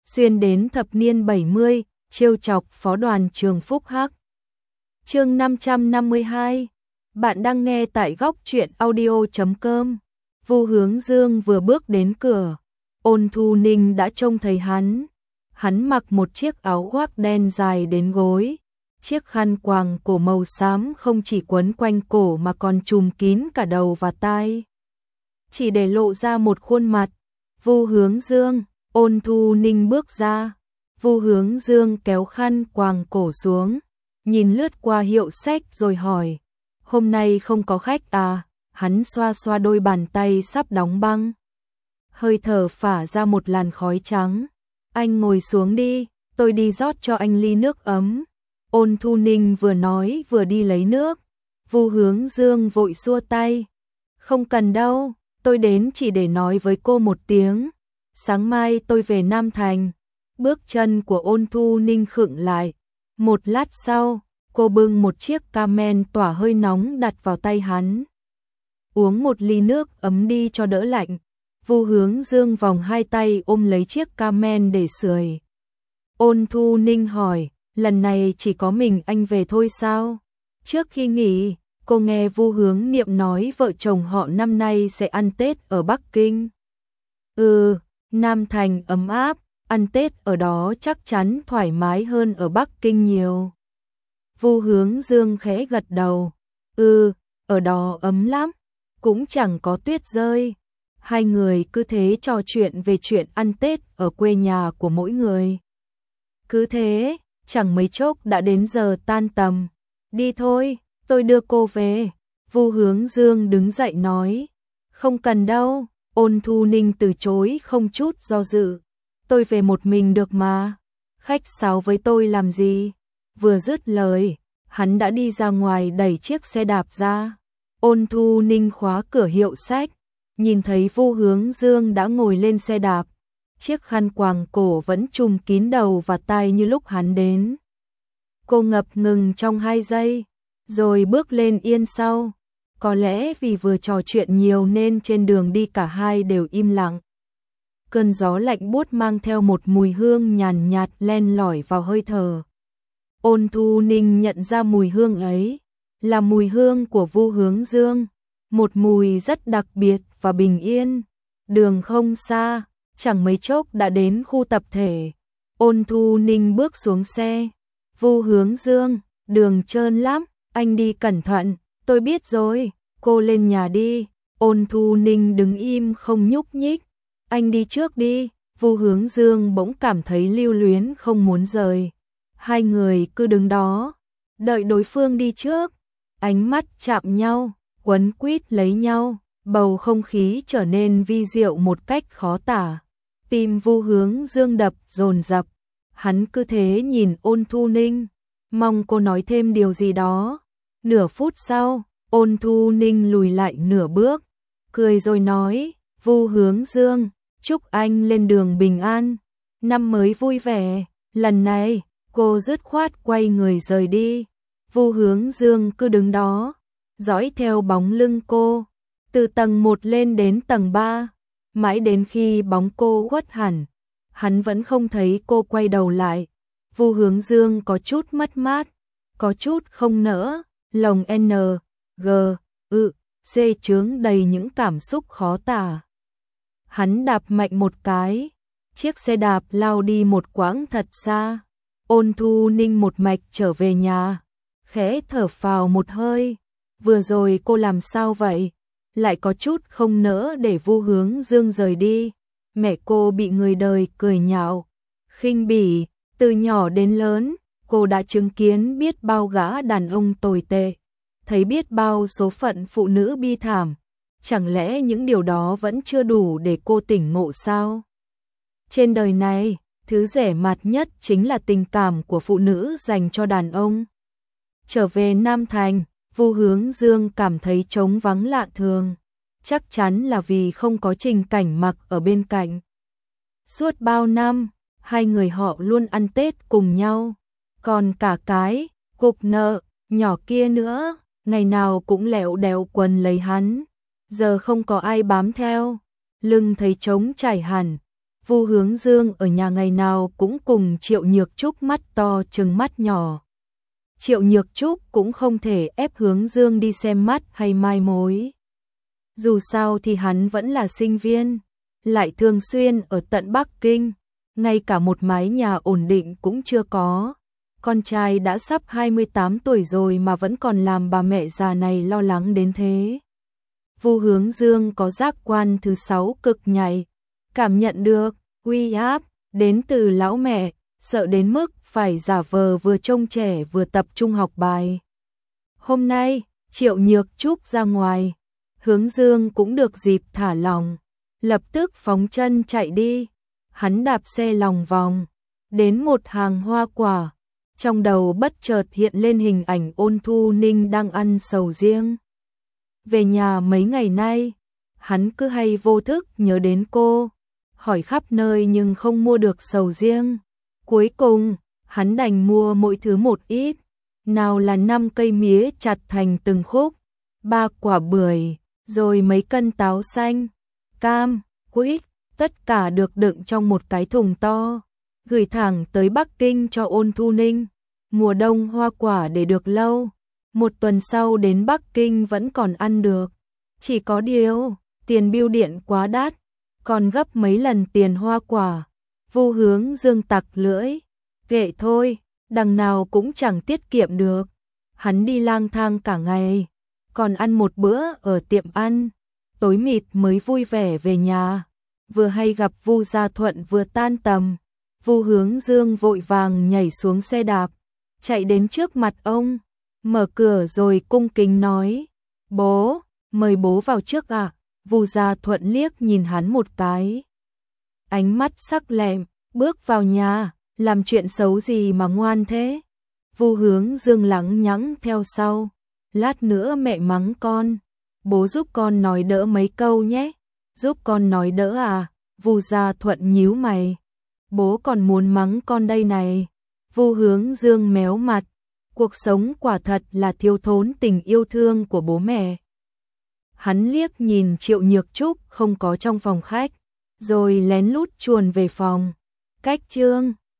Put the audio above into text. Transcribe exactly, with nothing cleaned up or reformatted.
xuyên đến thập niên bảy mươi, trêu chọc phó đoàn trường Phúc Hắc. Chương năm trăm năm mươi hai. Bạn đang nghe tại góc truyện audio chấm com. Vu Hướng Dương vừa bước đến cửa, Ôn Thu Ninh đã trông thấy hắn. Hắn mặc một chiếc áo khoác đen dài đến gối, chiếc khăn quàng cổ màu xám không chỉ quấn quanh cổ mà còn trùm kín cả đầu và tai, chỉ để lộ ra một khuôn mặt. Vu Hướng Dương. Ôn Thu Ninh bước ra. Vu Hướng Dương kéo khăn quàng cổ xuống, nhìn lướt qua hiệu sách rồi hỏi, hôm nay không có khách à? Hắn xoa xoa đôi bàn tay sắp đóng băng, hơi thở phả ra một làn khói trắng. Anh ngồi xuống đi, tôi đi rót cho anh ly nước ấm. Ôn Thu Ninh vừa nói vừa đi lấy nước. Vu Hướng Dương vội xua tay, không cần đâu, tôi đến chỉ để nói với cô một tiếng, sáng mai tôi về Nam Thành. Bước chân của Ôn Thu Ninh khựng lại. Một lát sau, cô bưng một chiếc camen tỏa hơi nóng đặt vào tay hắn. Uống một ly nước ấm đi cho đỡ lạnh. Vu Hướng Dương vòng hai tay ôm lấy chiếc camen để sưởi. Ôn Thu Ninh hỏi, lần này chỉ có mình anh về thôi sao? Trước khi nghỉ, cô nghe Vu Hướng Niệm nói vợ chồng họ năm nay sẽ ăn Tết ở Bắc Kinh. Ừ, Nam Thành ấm áp, ăn Tết ở đó chắc chắn thoải mái hơn ở Bắc Kinh nhiều. Vu Hướng Dương khẽ gật đầu. Ừ, ở đó ấm lắm, cũng chẳng có tuyết rơi. Hai người cứ thế trò chuyện về chuyện ăn Tết ở quê nhà của mỗi người. Cứ thế, chẳng mấy chốc đã đến giờ tan tầm. Đi thôi, tôi đưa cô về. Vu Hướng Dương đứng dậy nói. Không cần đâu. Ôn Thu Ninh từ chối không chút do dự. Tôi về một mình được mà. Khách sáo với tôi làm gì? Vừa dứt lời, hắn đã đi ra ngoài đẩy chiếc xe đạp ra. Ôn Thu Ninh khóa cửa hiệu sách, nhìn thấy Vu Hướng Dương đã ngồi lên xe đạp. Chiếc khăn quàng cổ vẫn trùm kín đầu và tai như lúc hắn đến. Cô ngập ngừng trong hai giây, rồi bước lên yên sau. Có lẽ vì vừa trò chuyện nhiều nên trên đường đi cả hai đều im lặng. Cơn gió lạnh buốt mang theo một mùi hương nhàn nhạt len lỏi vào hơi thở. Ôn Thu Ninh nhận ra mùi hương ấy là mùi hương của Vu Hướng Dương, một mùi rất đặc biệt và bình yên. Đường không xa, chẳng mấy chốc đã đến khu tập thể. Ôn Thu Ninh bước xuống xe. Vu Hướng Dương, đường trơn lắm, anh đi cẩn thận. Tôi biết rồi, cô lên nhà đi. Ôn Thu Ninh đứng im không nhúc nhích. Anh đi trước đi. Vu Hướng Dương bỗng cảm thấy lưu luyến không muốn rời. Hai người cứ đứng đó, đợi đối phương đi trước. Ánh mắt chạm nhau, quấn quýt lấy nhau, bầu không khí trở nên vi diệu một cách khó tả. Tim Vu Hướng Dương đập dồn dập. Hắn cứ thế nhìn Ôn Thu Ninh, mong cô nói thêm điều gì đó. Nửa phút sau, Ôn Thu Ninh lùi lại nửa bước, cười rồi nói, Vu Hướng Dương, chúc anh lên đường bình an, năm mới vui vẻ. Lần này, cô dứt khoát quay người rời đi. Vu Hướng Dương cứ đứng đó, dõi theo bóng lưng cô, từ tầng một lên đến tầng ba, mãi đến khi bóng cô khuất hẳn, hắn vẫn không thấy cô quay đầu lại. Vu Hướng Dương có chút mất mát, có chút không nỡ, lòng N, G, ự, C chướng đầy những cảm xúc khó tả. Hắn đạp mạnh một cái, chiếc xe đạp lao đi một quãng thật xa. Ôn Thu Ninh một mạch trở về nhà, khẽ thở phào một hơi. Vừa rồi cô làm sao vậy? Lại có chút không nỡ để Vu Hướng Dương rời đi. Mẹ cô bị người đời cười nhạo, khinh bỉ, từ nhỏ đến lớn, cô đã chứng kiến biết bao gã đàn ông tồi tệ, thấy biết bao số phận phụ nữ bi thảm. Chẳng lẽ những điều đó vẫn chưa đủ để cô tỉnh ngộ sao? Trên đời này, thứ rẻ mạt nhất chính là tình cảm của phụ nữ dành cho đàn ông. Trở về Nam Thành, Vu Hướng Dương cảm thấy trống vắng lạ thường. Chắc chắn là vì không có Trình Cảnh Mặc ở bên cạnh. Suốt bao năm, hai người họ luôn ăn Tết cùng nhau. Còn cả cái, cục nợ, nhỏ kia nữa, ngày nào cũng lẹo đẹo quần lấy hắn. Giờ không có ai bám theo, lưng thấy trống trải hẳn. Vu Hướng Dương ở nhà ngày nào cũng cùng Triệu Nhược Trúc mắt to trừng mắt nhỏ. Triệu Nhược Trúc cũng không thể ép Hướng Dương đi xem mắt hay mai mối. Dù sao thì hắn vẫn là sinh viên, lại thường xuyên ở tận Bắc Kinh, ngay cả một mái nhà ổn định cũng chưa có. Con trai đã sắp hai mươi tám tuổi rồi mà vẫn còn làm bà mẹ già này lo lắng đến thế. Vu Hướng Dương có giác quan thứ sáu cực nhạy, cảm nhận được uy áp đến từ lão mẹ, sợ đến mức phải giả vờ vừa trông trẻ vừa tập trung học bài. Hôm nay, Triệu Nhược Trúc ra ngoài, Hướng Dương cũng được dịp thả lỏng, lập tức phóng chân chạy đi. Hắn đạp xe lòng vòng, đến một hàng hoa quả, trong đầu bất chợt hiện lên hình ảnh Ôn Thu Ninh đang ăn sầu riêng. Về nhà mấy ngày nay, hắn cứ hay vô thức nhớ đến cô, hỏi khắp nơi nhưng không mua được sầu riêng. Cuối cùng, hắn đành mua mỗi thứ một ít, nào là năm cây mía chặt thành từng khúc, ba quả bưởi, rồi mấy cân táo xanh, cam, quýt, tất cả được đựng trong một cái thùng to, gửi thẳng tới Bắc Kinh cho Ôn Thu Ninh. Mùa đông hoa quả để được lâu, một tuần sau đến Bắc Kinh vẫn còn ăn được. Chỉ có điều, tiền bưu điện quá đắt, còn gấp mấy lần tiền hoa quả. Vu Hướng Dương tặc lưỡi, kệ thôi, đằng nào cũng chẳng tiết kiệm được. Hắn đi lang thang cả ngày, còn ăn một bữa ở tiệm ăn, tối mịt mới vui vẻ về nhà. Vừa hay gặp Vu Gia Thuận vừa tan tầm, Vu Hướng Dương vội vàng nhảy xuống xe đạp, chạy đến trước mặt ông, mở cửa rồi cung kính nói: "Bố, mời bố vào trước ạ." À? Vu Gia Thuận liếc nhìn hắn một cái, ánh mắt sắc lẹm, bước vào nhà, làm chuyện xấu gì mà ngoan thế? Vu Hướng Dương lẳng nhẳng theo sau, lát nữa mẹ mắng con, bố giúp con nói đỡ mấy câu nhé. Giúp con nói đỡ à? Vu Gia Thuận nhíu mày, bố còn muốn mắng con đây này. Vu Hướng Dương méo mặt, cuộc sống quả thật là thiếu thốn tình yêu thương của bố mẹ. Hắn liếc nhìn Triệu Nhược Trúc không có trong phòng khách, rồi lén lút chuồn về phòng. Cách chương